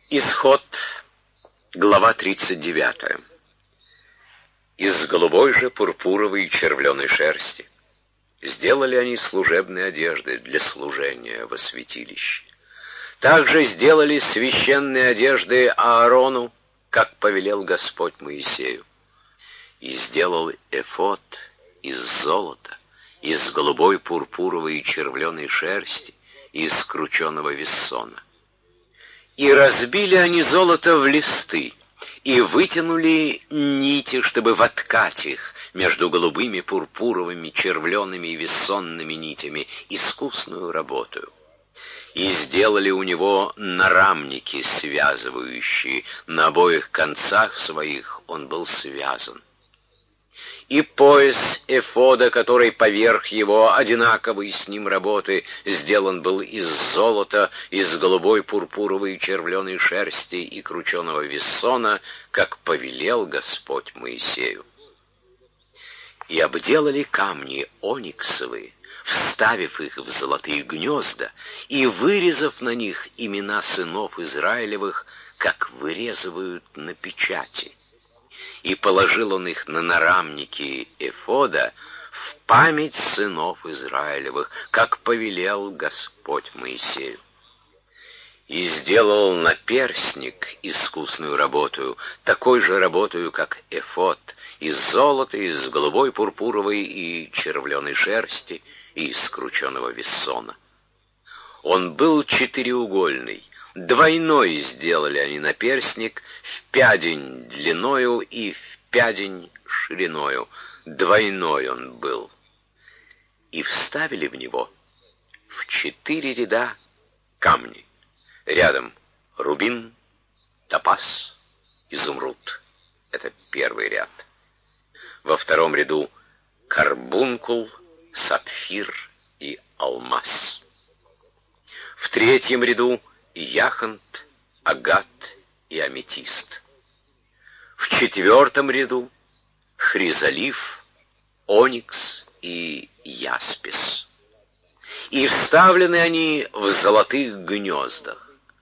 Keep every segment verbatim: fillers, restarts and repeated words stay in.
Исход, глава тридцать девятая. Из голубой же пурпуровой и червленой шерсти сделали они служебные одежды для служения во святилище. Также сделали священные одежды Аарону, как повелел Господь Моисею. И сделал эфод из золота, из голубой пурпуровой и червленой шерсти и из крученого вессона. И разбили они золото в листы, и вытянули нити, чтобы воткать их между голубыми, пурпуровыми, червлеными и вессонными нитями, искусную работу. И сделали у него нарамники связывающие, на обоих концах своих он был связан. И пояс эфода, который поверх его, одинаковый с ним работы, сделан был из золота, из голубой, пурпуровой и червленой шерсти и крученого вессона, как повелел Господь Моисею. И обделали камни ониксовые, вставив их в золотые гнезда, и вырезав на них имена сынов Израилевых, как вырезывают на печати. И положил он их на нарамники эфода в память сынов Израилевых, как повелел Господь Моисею. И сделал наперстник искусную работу, такой же работою, как эфод, из золота, из голубой, пурпуровой и червленой шерсти, и из крученого вессона. Он был четыреугольный, двойной сделали они наперстник, в пядень длиною и в пядень шириною, двойной он был. И вставили в него в четыре ряда камни. Рядом рубин, топаз, изумруд. Это первый ряд. Во втором ряду карбункул, сапфир и алмаз. В третьем ряду яхонт, агат и аметист. В четвертом ряду хризолиф, оникс и яспис. И вставлены они в золотых гнездах.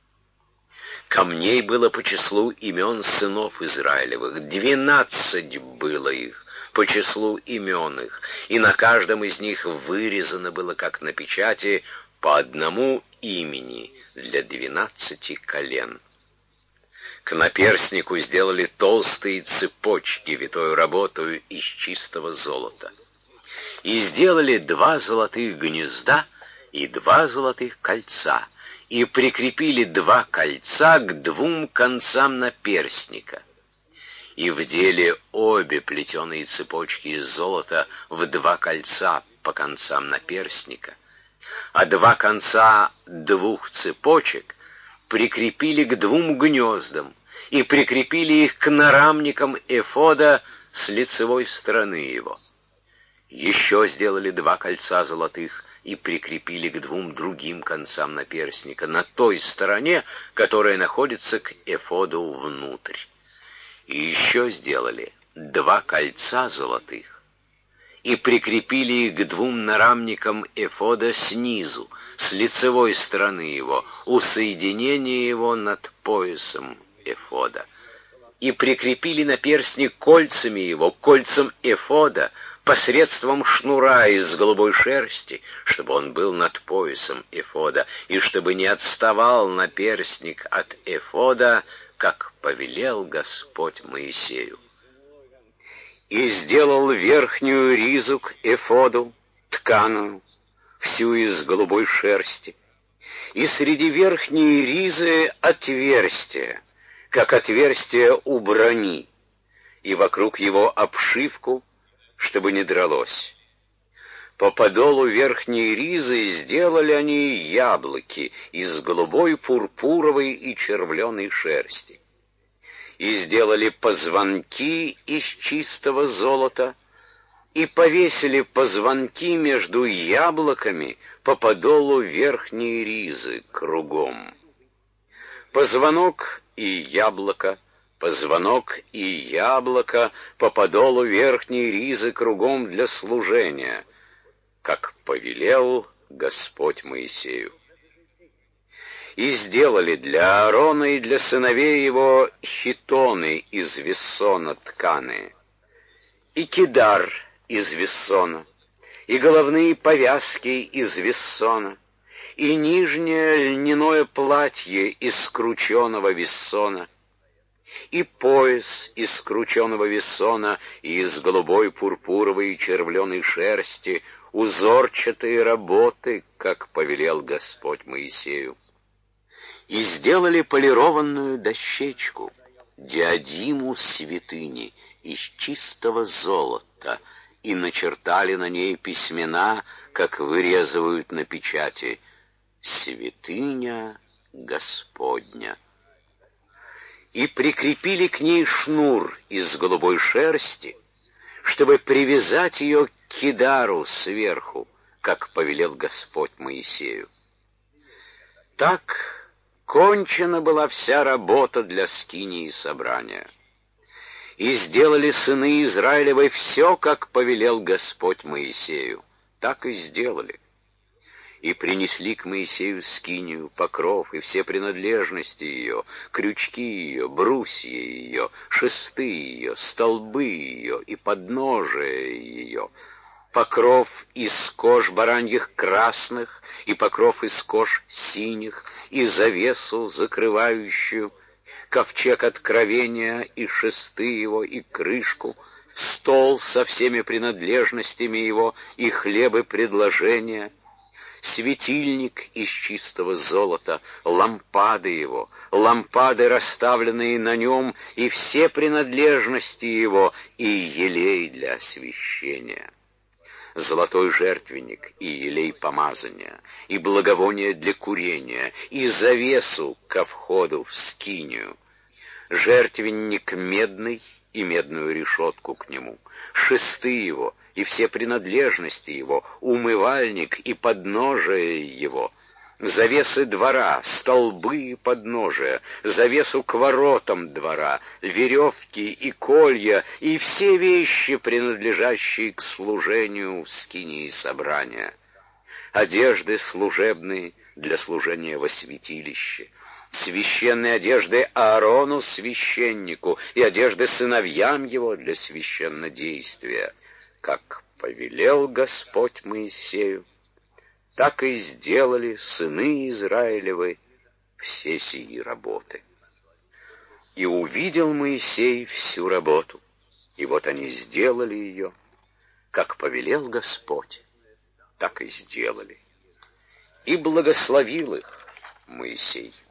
Камней было по числу имен сынов Израилевых, двенадцать было их по числу имен их, и на каждом из них вырезано было, как на печати, по одному имени для двенадцати колен. К наперстнику сделали толстые цепочки, витою работою из чистого золота. И сделали два золотых гнезда и два золотых кольца, и прикрепили два кольца к двум концам наперстника. И вдели обе плетеные цепочки из золота в два кольца по концам наперстника, а два конца двух цепочек прикрепили к двум гнездам и прикрепили их к нарамникам эфода с лицевой стороны его. Еще сделали два кольца золотых и прикрепили к двум другим концам наперстника на той стороне, которая находится к эфоду внутрь. И еще сделали два кольца золотых и прикрепили их к двум нарамникам эфода снизу, с лицевой стороны его, у соединения его над поясом эфода. И прикрепили наперстник кольцами его, кольцам эфода, посредством шнура из голубой шерсти, чтобы он был над поясом эфода, и чтобы не отставал наперстник от эфода, как повелел Господь Моисею. И сделал верхнюю ризу к эфоду, тканую, всю из голубой шерсти, и среди верхней ризы отверстие, как отверстие у брони, и вокруг его обшивку, чтобы не дралось. По подолу верхней ризы сделали они яблоки из голубой, пурпуровой и червленой шерсти. И сделали позвонки из чистого золота, и повесили позвонки между яблоками по подолу верхней ризы кругом. Позвонок и яблоко, позвонок и яблоко по подолу верхней ризы кругом для служения, как повелел Господь Моисею. И сделали для Аарона и для сыновей его хитоны из вессона тканые, и кидар из вессона, и головные повязки из вессона, и нижнее льняное платье из скрученного вессона, и пояс из скрученного вессона и из голубой, пурпуровой и червленой шерсти, узорчатые работы, как повелел Господь Моисею. И сделали полированную дощечку, диадиму святыни из чистого золота, и начертали на ней письмена, как вырезывают на печати: «Святыня Господня». И прикрепили к ней шнур из голубой шерсти, чтобы привязать ее к кидару сверху, как повелел Господь Моисею. Так кончена была вся работа для скинии собрания. И сделали сыны Израилевы все, как повелел Господь Моисею. Так и сделали. И принесли к Моисею скинию, покров и все принадлежности ее, крючки ее, брусья ее, шесты ее, столбы ее и подножия ее, покров из кож бараньих красных и покров из кож синих, и завесу, закрывающую, ковчег откровения и шесты его, и крышку, стол со всеми принадлежностями его, и хлебы предложения, светильник из чистого золота, лампады его, лампады, расставленные на нем, и все принадлежности его, и елей для освящения, золотой жертвенник, и елей помазания, и благовоние для курения, и завесу ко входу в скинию, жертвенник медный и медную решетку к нему, шесты его и все принадлежности его, умывальник и подножие его, завесы двора, столбы и подножия, завесу к воротам двора, веревки и колья, и все вещи, принадлежащие к служению в скинии собрания, одежды служебные для служения во святилище, священные одежды Аарону священнику и одежды сыновьям его для священнодействия, как повелел Господь Моисею. Так и сделали сыны Израилевы все сии работы. И увидел Моисей всю работу, и вот они сделали ее, как повелел Господь, так и сделали. И благословил их Моисей.